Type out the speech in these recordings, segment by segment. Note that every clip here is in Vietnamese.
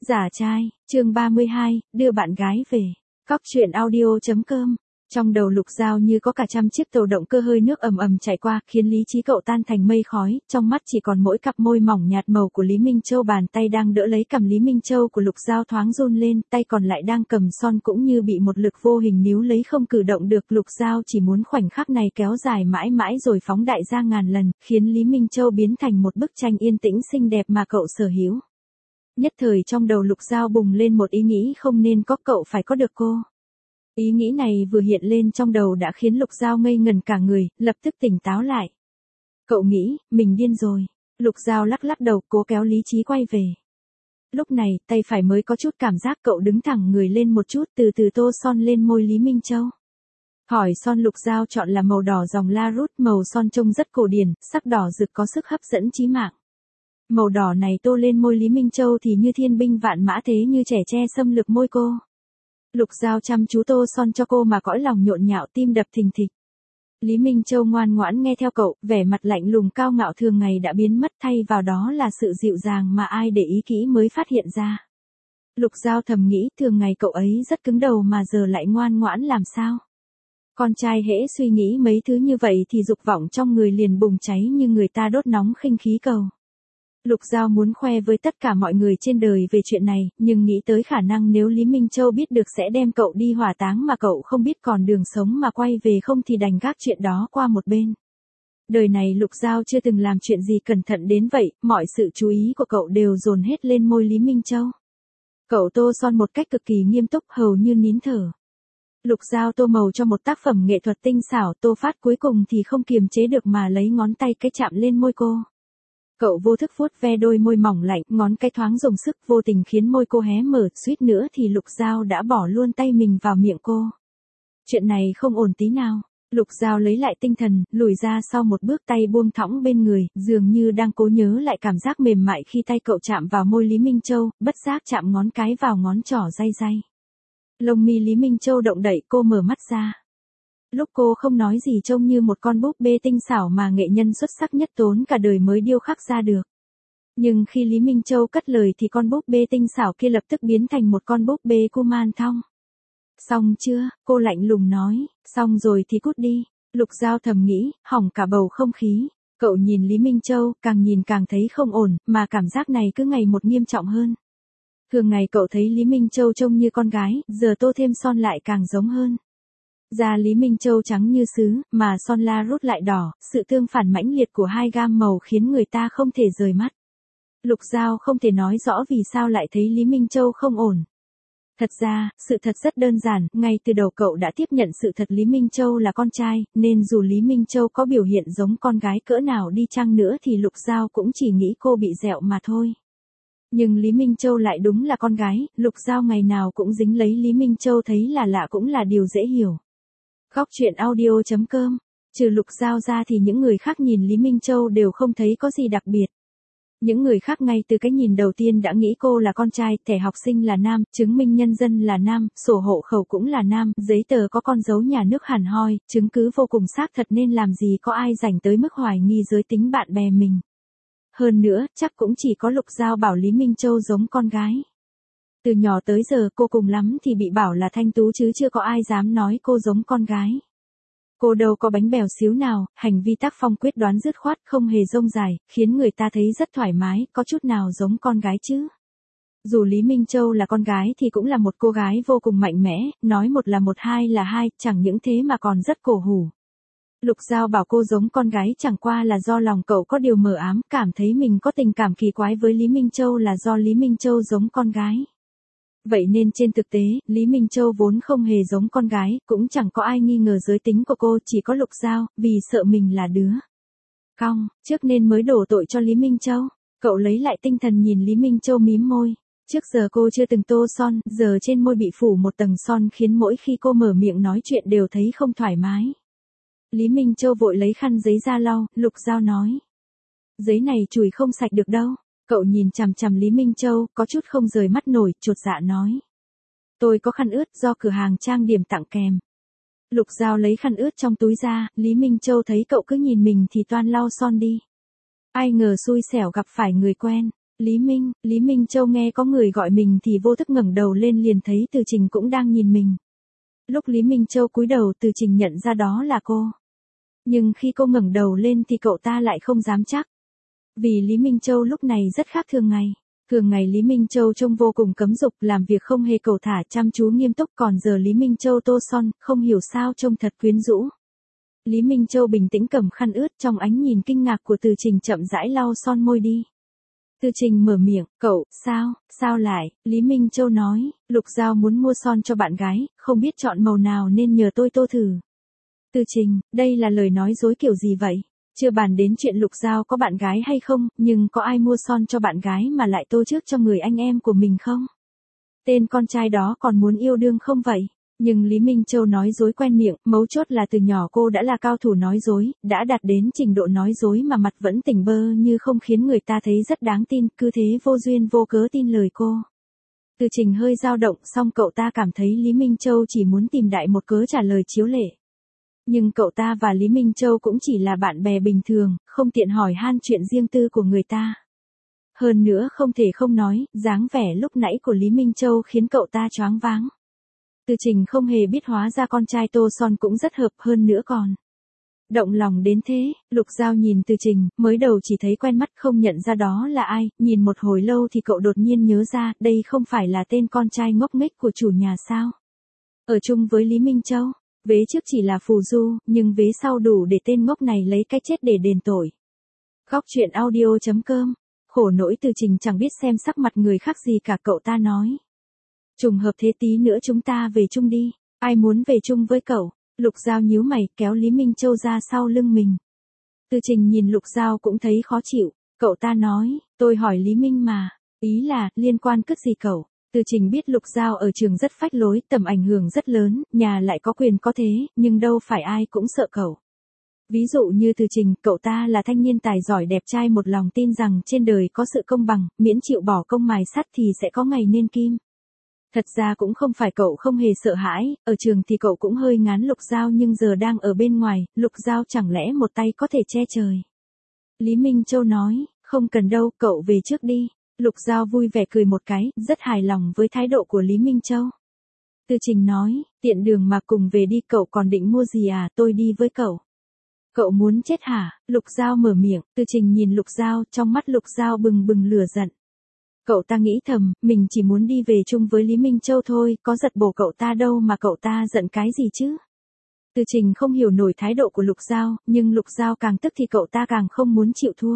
Giả trai, chương 32, đưa bạn gái về. Cóc truyện audio.com. Trong đầu Lục Giao như có cả trăm chiếc tàu động cơ hơi nước ầm ầm chạy qua, khiến lý trí cậu tan thành mây khói, trong mắt chỉ còn mỗi cặp môi mỏng nhạt màu của Lý Minh Châu, bàn tay đang đỡ lấy cằm Lý Minh Châu của Lục Giao thoáng run lên, tay còn lại đang cầm son cũng như bị một lực vô hình níu lấy không cử động được. Lục Giao chỉ muốn khoảnh khắc này kéo dài mãi mãi rồi phóng đại ra ngàn lần, khiến Lý Minh Châu biến thành một bức tranh yên tĩnh xinh đẹp mà cậu sở hữu. Nhất thời trong đầu Lục Giao bùng lên một ý nghĩ không nên có, cậu phải có được cô. Ý nghĩ này vừa hiện lên trong đầu đã khiến Lục Giao ngây ngẩn cả người, lập tức tỉnh táo lại. Cậu nghĩ, mình điên rồi. Lục Giao lắc lắc đầu, cố kéo lý trí quay về. Lúc này, tay phải mới có chút cảm giác, cậu đứng thẳng người lên một chút, từ từ tô son lên môi Lý Minh Châu. Hỏi son Lục Giao chọn là màu đỏ dòng La Rút, màu son trông rất cổ điển, sắc đỏ rực có sức hấp dẫn chí mạng. Màu đỏ này tô lên môi Lý Minh Châu thì như thiên binh vạn mã, thế như trẻ tre xâm lược môi cô. Lục Giao chăm chú tô son cho cô mà cõi lòng nhộn nhạo, tim đập thình thịch. Lý Minh Châu ngoan ngoãn nghe theo cậu, vẻ mặt lạnh lùng cao ngạo thường ngày đã biến mất, thay vào đó là sự dịu dàng mà ai để ý kỹ mới phát hiện ra. Lục Giao thầm nghĩ, thường ngày cậu ấy rất cứng đầu mà giờ lại ngoan ngoãn làm sao? Con trai hễ suy nghĩ mấy thứ như vậy thì dục vọng trong người liền bùng cháy như người ta đốt nóng khinh khí cầu. Lục Giao muốn khoe với tất cả mọi người trên đời về chuyện này, nhưng nghĩ tới khả năng nếu Lý Minh Châu biết được sẽ đem cậu đi hỏa táng mà cậu không biết còn đường sống mà quay về không thì đành gác chuyện đó qua một bên. Đời này Lục Giao chưa từng làm chuyện gì cẩn thận đến vậy, mọi sự chú ý của cậu đều dồn hết lên môi Lý Minh Châu. Cậu tô son một cách cực kỳ nghiêm túc, hầu như nín thở. Lục Giao tô màu cho một tác phẩm nghệ thuật tinh xảo, tô phát cuối cùng thì không kiềm chế được mà lấy ngón tay cái chạm lên môi cô. Cậu vô thức vuốt ve đôi môi mỏng lạnh, ngón cái thoáng dùng sức vô tình khiến môi cô hé mở, suýt nữa thì Lục Giao đã bỏ luôn tay mình vào miệng cô. Chuyện này không ổn tí nào. Lục Giao lấy lại tinh thần, lùi ra sau một bước, tay buông thõng bên người, dường như đang cố nhớ lại cảm giác mềm mại khi tay cậu chạm vào môi Lý Minh Châu, bất giác chạm ngón cái vào ngón trỏ day day. Lông mi Lý Minh Châu động đậy, cô mở mắt ra. Lúc cô không nói gì trông như một con búp bê tinh xảo mà nghệ nhân xuất sắc nhất tốn cả đời mới điêu khắc ra được. Nhưng khi Lý Minh Châu cất lời thì con búp bê tinh xảo kia lập tức biến thành một con búp bê Kuman Thong. Xong chưa? Cô lạnh lùng nói. Xong rồi thì cút đi. Lục Giao thầm nghĩ, hỏng cả bầu không khí. Cậu nhìn Lý Minh Châu, càng nhìn càng thấy không ổn, mà cảm giác này cứ ngày một nghiêm trọng hơn. Thường ngày cậu thấy Lý Minh Châu trông như con gái, giờ tô thêm son lại càng giống hơn. Da Lý Minh Châu trắng như sứ, mà son La Rút lại đỏ, sự tương phản mãnh liệt của hai gam màu khiến người ta không thể rời mắt. Lục Giao không thể nói rõ vì sao lại thấy Lý Minh Châu không ổn. Thật ra, sự thật rất đơn giản, ngay từ đầu cậu đã tiếp nhận sự thật Lý Minh Châu là con trai, nên dù Lý Minh Châu có biểu hiện giống con gái cỡ nào đi chăng nữa thì Lục Giao cũng chỉ nghĩ cô bị dẹo mà thôi. Nhưng Lý Minh Châu lại đúng là con gái, Lục Giao ngày nào cũng dính lấy Lý Minh Châu thấy là lạ cũng là điều dễ hiểu. Cóc truyện audio.com. Trừ Lục Giao ra thì những người khác nhìn Lý Minh Châu đều không thấy có gì đặc biệt. Những người khác ngay từ cái nhìn đầu tiên đã nghĩ cô là con trai, thẻ học sinh là nam, chứng minh nhân dân là nam, sổ hộ khẩu cũng là nam, giấy tờ có con dấu nhà nước hẳn hoi, chứng cứ vô cùng xác thật nên làm gì có ai rảnh tới mức hoài nghi giới tính bạn bè mình. Hơn nữa, chắc cũng chỉ có Lục Giao bảo Lý Minh Châu giống con gái. Từ nhỏ tới giờ cô cùng lắm thì bị bảo là thanh tú chứ chưa có ai dám nói cô giống con gái. Cô đâu có bánh bèo xíu nào, hành vi tác phong quyết đoán dứt khoát không hề rông dài, khiến người ta thấy rất thoải mái, có chút nào giống con gái chứ. Dù Lý Minh Châu là con gái thì cũng là một cô gái vô cùng mạnh mẽ, nói một là một hai là hai, chẳng những thế mà còn rất cổ hủ. Lục Giao bảo cô giống con gái chẳng qua là do lòng cậu có điều mờ ám, cảm thấy mình có tình cảm kỳ quái với Lý Minh Châu là do Lý Minh Châu giống con gái. Vậy nên trên thực tế, Lý Minh Châu vốn không hề giống con gái, cũng chẳng có ai nghi ngờ giới tính của cô, chỉ có Lục Giao, vì sợ mình là đứa cong, trước nên mới đổ tội cho Lý Minh Châu. Cậu lấy lại tinh thần nhìn Lý Minh Châu mím môi. Trước giờ cô chưa từng tô son, giờ trên môi bị phủ một tầng son khiến mỗi khi cô mở miệng nói chuyện đều thấy không thoải mái. Lý Minh Châu vội lấy khăn giấy ra lau, Lục Giao nói. Giấy này chùi không sạch được đâu. Cậu nhìn chằm chằm Lý Minh Châu, có chút không rời mắt nổi, chột dạ nói. Tôi có khăn ướt do cửa hàng trang điểm tặng kèm. Lục Giao lấy khăn ướt trong túi ra, Lý Minh Châu thấy cậu cứ nhìn mình thì toan lau son đi. Ai ngờ xui xẻo gặp phải người quen. Lý Minh Châu nghe có người gọi mình thì vô thức ngẩng đầu lên liền thấy Từ Trình cũng đang nhìn mình. Lúc Lý Minh Châu cúi đầu Từ Trình nhận ra đó là cô. Nhưng khi cô ngẩng đầu lên thì cậu ta lại không dám chắc. Vì Lý Minh Châu lúc này rất khác thường ngày. Thường ngày Lý Minh Châu trông vô cùng cấm dục, làm việc không hề cầu thả, chăm chú nghiêm túc, còn giờ Lý Minh Châu tô son, không hiểu sao trông thật quyến rũ. Lý Minh Châu bình tĩnh cầm khăn ướt, trong ánh nhìn kinh ngạc của Từ Trình chậm rãi lau son môi đi. Từ Trình mở miệng, cậu, sao lại, Lý Minh Châu nói, Lục Giao muốn mua son cho bạn gái, không biết chọn màu nào nên nhờ tôi tô thử. Từ Trình, đây là lời nói dối kiểu gì vậy? Chưa bàn đến chuyện Lục Giao có bạn gái hay không, nhưng có ai mua son cho bạn gái mà lại tô trước cho người anh em của mình không? Tên con trai đó còn muốn yêu đương không vậy? Nhưng Lý Minh Châu nói dối quen miệng, mấu chốt là từ nhỏ cô đã là cao thủ nói dối, đã đạt đến trình độ nói dối mà mặt vẫn tỉnh bơ như không khiến người ta thấy rất đáng tin, cứ thế vô duyên vô cớ tin lời cô. Từ Trình hơi dao động, xong cậu ta cảm thấy Lý Minh Châu chỉ muốn tìm đại một cớ trả lời chiếu lệ. Nhưng cậu ta và Lý Minh Châu cũng chỉ là bạn bè bình thường, không tiện hỏi han chuyện riêng tư của người ta. Hơn nữa không thể không nói, dáng vẻ lúc nãy của Lý Minh Châu khiến cậu ta choáng váng. Từ Trình không hề biết hóa ra con trai tô son cũng rất hợp, hơn nữa còn động lòng đến thế. Lục Giao nhìn Từ Trình, mới đầu chỉ thấy quen mắt không nhận ra đó là ai, nhìn một hồi lâu thì cậu đột nhiên nhớ ra, đây không phải là tên con trai ngốc nghếch của chủ nhà sao? Ở chung với Lý Minh Châu, vế trước chỉ là phù du, nhưng vế sau đủ để tên ngốc này lấy cái chết để đền tội. Góc truyện audio.com. Khổ nỗi Từ Trình chẳng biết xem sắc mặt người khác gì cả, cậu ta nói. Trùng hợp thế, tí nữa chúng ta về chung đi, ai muốn về chung với cậu? Lục Giao nhíu mày, kéo Lý Minh Châu ra sau lưng mình. Từ Trình nhìn Lục Giao cũng thấy khó chịu, cậu ta nói, tôi hỏi Lý Minh mà, ý là, liên quan cứt gì cậu? Từ Trình biết Lục Giao ở trường rất phách lối, tầm ảnh hưởng rất lớn, nhà lại có quyền có thế, nhưng đâu phải ai cũng sợ cậu. Ví dụ như Từ Trình, cậu ta là thanh niên tài giỏi đẹp trai một lòng tin rằng trên đời có sự công bằng, miễn chịu bỏ công mài sắt thì sẽ có ngày nên kim. Thật ra cũng không phải cậu không hề sợ hãi, ở trường thì cậu cũng hơi ngán Lục Giao nhưng giờ đang ở bên ngoài, Lục Giao chẳng lẽ một tay có thể che trời. Lý Minh Châu nói, không cần đâu, cậu về trước đi. Lục Giao vui vẻ cười một cái, rất hài lòng với thái độ của Lý Minh Châu. Từ Trình nói, tiện đường mà cùng về đi, cậu còn định mua gì à, tôi đi với cậu. Cậu muốn chết hả? Lục Giao mở miệng, Từ Trình nhìn Lục Giao, trong mắt Lục Giao bừng bừng lửa giận. Cậu ta nghĩ thầm, mình chỉ muốn đi về chung với Lý Minh Châu thôi, có giật bổ cậu ta đâu mà cậu ta giận cái gì chứ? Từ Trình không hiểu nổi thái độ của Lục Giao, nhưng Lục Giao càng tức thì cậu ta càng không muốn chịu thua.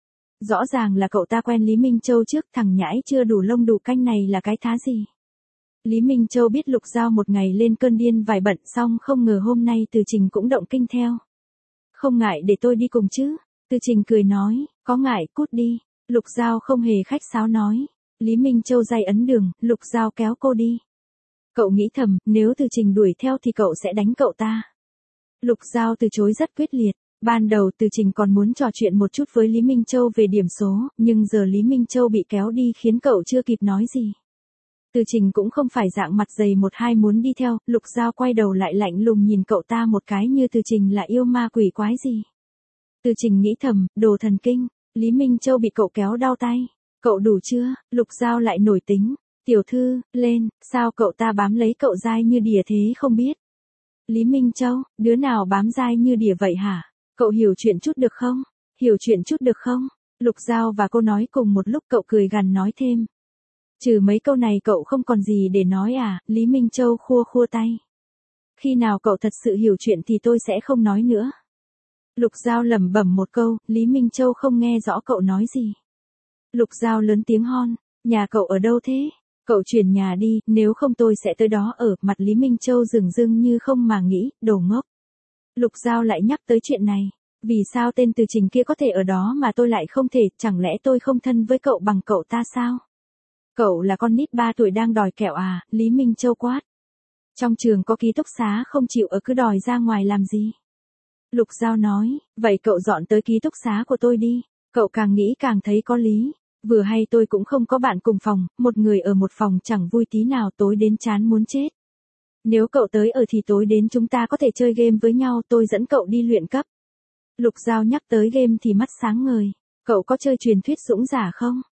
Rõ ràng là cậu ta quen Lý Minh Châu trước, thằng nhãi chưa đủ lông đủ canh này là cái thá gì? Lý Minh Châu biết Lục Giao một ngày lên cơn điên vài bận, xong không ngờ hôm nay Từ Trình cũng động kinh theo. Không ngại để tôi đi cùng chứ? Từ Trình cười nói, có ngại, cút đi. Lục Giao không hề khách sáo nói. Lý Minh Châu day ấn đường, Lục Giao kéo cô đi. Cậu nghĩ thầm, nếu Từ Trình đuổi theo thì cậu sẽ đánh cậu ta. Lục Giao từ chối rất quyết liệt. Ban đầu Từ Trình còn muốn trò chuyện một chút với Lý Minh Châu về điểm số, nhưng giờ Lý Minh Châu bị kéo đi khiến cậu chưa kịp nói gì. Từ Trình cũng không phải dạng mặt dày một hai muốn đi theo, Lục Giao quay đầu lại lạnh lùng nhìn cậu ta một cái như Từ Trình là yêu ma quỷ quái gì. Từ Trình nghĩ thầm, đồ thần kinh. Lý Minh Châu bị cậu kéo đau tay. Cậu đủ chưa? Lục Giao lại nổi tính. Tiểu thư, lên, sao cậu ta bám lấy cậu dai như đỉa thế không biết? Lý Minh Châu, đứa nào bám dai như đỉa vậy hả? Cậu hiểu chuyện chút được không? Hiểu chuyện chút được không? Lục Giao và cô nói cùng một lúc, cậu cười gằn nói thêm. Trừ mấy câu này cậu không còn gì để nói à? Lý Minh Châu khua khua tay. Khi nào cậu thật sự hiểu chuyện thì tôi sẽ không nói nữa. Lục Giao lẩm bẩm một câu, Lý Minh Châu không nghe rõ cậu nói gì. Lục Giao lớn tiếng hon, nhà cậu ở đâu thế? Cậu chuyển nhà đi, nếu không tôi sẽ tới đó ở. Mặt Lý Minh Châu rừng rưng như không mà nghĩ, đồ ngốc. Lục Giao lại nhắc tới chuyện này. Vì sao tên Từ Trình kia có thể ở đó mà tôi lại không thể, chẳng lẽ tôi không thân với cậu bằng cậu ta sao? Cậu là con nít 3 tuổi đang đòi kẹo à? Lý Minh Châu quát. Trong trường có ký túc xá không chịu ở cứ đòi ra ngoài làm gì? Lục Giao nói, vậy cậu dọn tới ký túc xá của tôi đi. Cậu càng nghĩ càng thấy có lý. Vừa hay tôi cũng không có bạn cùng phòng, một người ở một phòng chẳng vui tí nào, tối đến chán muốn chết. Nếu cậu tới ở thì tối đến chúng ta có thể chơi game với nhau, tôi dẫn cậu đi luyện cấp. Lục Giao nhắc tới game thì mắt sáng ngời. Cậu có chơi truyền thuyết dũng giả không?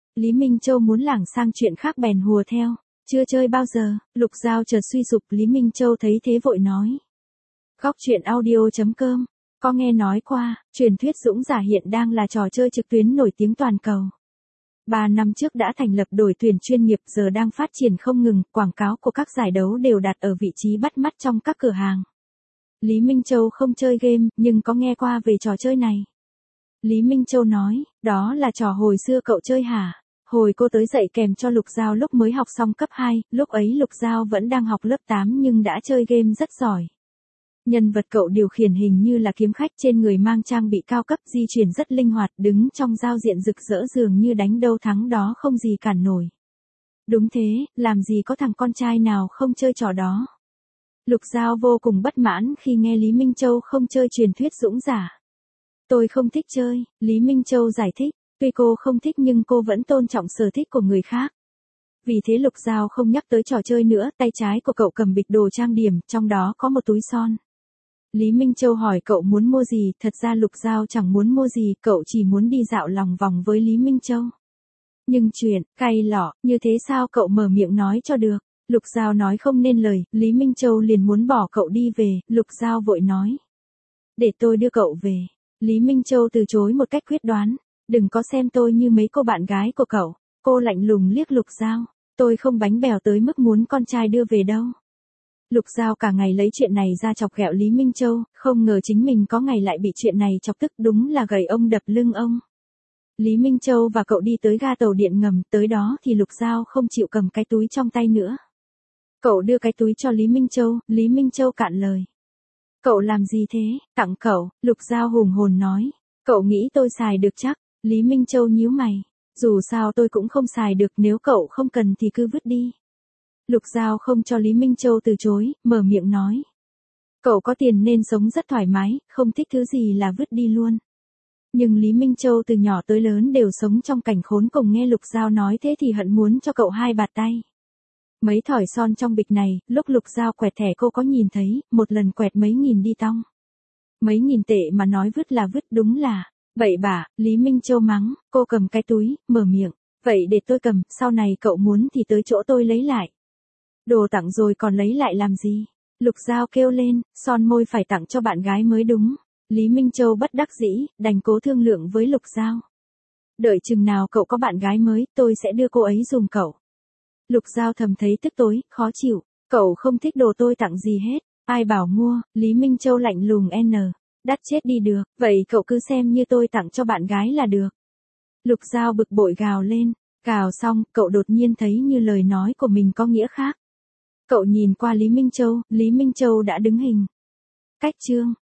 Lý Minh Châu muốn lảng sang chuyện khác bèn hùa theo. Chưa chơi bao giờ, Lục Giao chợt suy sụp, Lý Minh Châu thấy thế vội nói. Góc truyện audio.com, có nghe nói qua, truyền thuyết dũng giả hiện đang là trò chơi trực tuyến nổi tiếng toàn cầu. 3 năm trước đã thành lập đội tuyển chuyên nghiệp, giờ đang phát triển không ngừng, quảng cáo của các giải đấu đều đặt ở vị trí bắt mắt trong các cửa hàng. Lý Minh Châu không chơi game, nhưng có nghe qua về trò chơi này. Lý Minh Châu nói, đó là trò hồi xưa cậu chơi hả? Hồi cô tới dạy kèm cho Lục Giao lúc mới học xong cấp 2, lúc ấy Lục Giao vẫn đang học lớp 8 nhưng đã chơi game rất giỏi. Nhân vật cậu điều khiển hình như là kiếm khách, trên người mang trang bị cao cấp, di chuyển rất linh hoạt, đứng trong giao diện rực rỡ dường như đánh đâu thắng đó không gì cản nổi. Đúng thế, làm gì có thằng con trai nào không chơi trò đó. Lục Giao vô cùng bất mãn khi nghe Lý Minh Châu không chơi truyền thuyết dũng giả. Tôi không thích chơi, Lý Minh Châu giải thích, tuy cô không thích nhưng cô vẫn tôn trọng sở thích của người khác. Vì thế Lục Giao không nhắc tới trò chơi nữa, tay trái của cậu cầm bịch đồ trang điểm, trong đó có một túi son. Lý Minh Châu hỏi cậu muốn mua gì, thật ra Lục Giao chẳng muốn mua gì, cậu chỉ muốn đi dạo lòng vòng với Lý Minh Châu. Nhưng chuyện, cay lọ, như thế sao cậu mở miệng nói cho được. Lục Giao nói không nên lời, Lý Minh Châu liền muốn bỏ cậu đi về, Lục Giao vội nói. Để tôi đưa cậu về. Lý Minh Châu từ chối một cách quyết đoán. Đừng có xem tôi như mấy cô bạn gái của cậu. Cô lạnh lùng liếc Lục Giao. Tôi không bánh bèo tới mức muốn con trai đưa về đâu. Lục Giao cả ngày lấy chuyện này ra chọc ghẹo Lý Minh Châu, không ngờ chính mình có ngày lại bị chuyện này chọc tức, đúng là gầy ông đập lưng ông. Lý Minh Châu và cậu đi tới ga tàu điện ngầm, tới đó thì Lục Giao không chịu cầm cái túi trong tay nữa. Cậu đưa cái túi cho Lý Minh Châu, Lý Minh Châu cạn lời. Cậu làm gì thế, tặng cậu, Lục Giao hùng hồn nói. Cậu nghĩ tôi xài được chắc, Lý Minh Châu nhíu mày. Dù sao tôi cũng không xài được, nếu cậu không cần thì cứ vứt đi. Lục Giao không cho Lý Minh Châu từ chối, mở miệng nói. Cậu có tiền nên sống rất thoải mái, không thích thứ gì là vứt đi luôn. Nhưng Lý Minh Châu từ nhỏ tới lớn đều sống trong cảnh khốn cùng, nghe Lục Giao nói thế thì hận muốn cho cậu 2 bạt tay. Mấy thỏi son trong bịch này, lúc Lục Giao quẹt thẻ cô có nhìn thấy, một lần quẹt mấy nghìn đi tong. Mấy nghìn tệ mà nói vứt là vứt, đúng là bậy bạ. Lý Minh Châu mắng, cô cầm cái túi, mở miệng. Vậy để tôi cầm, sau này cậu muốn thì tới chỗ tôi lấy lại. Đồ tặng rồi còn lấy lại làm gì? Lục Giao kêu lên, son môi phải tặng cho bạn gái mới đúng. Lý Minh Châu bất đắc dĩ, đành cố thương lượng với Lục Giao. Đợi chừng nào cậu có bạn gái mới, tôi sẽ đưa cô ấy dùng cậu. Lục Giao thầm thấy tức tối, khó chịu. Cậu không thích đồ tôi tặng gì hết. Ai bảo mua, Lý Minh Châu lạnh lùng đắt chết đi được, vậy cậu cứ xem như tôi tặng cho bạn gái là được. Lục Giao bực bội gào lên. Gào xong, cậu đột nhiên thấy như lời nói của mình có nghĩa khác. Cậu nhìn qua Lý Minh Châu đã đứng hình. Cách chương.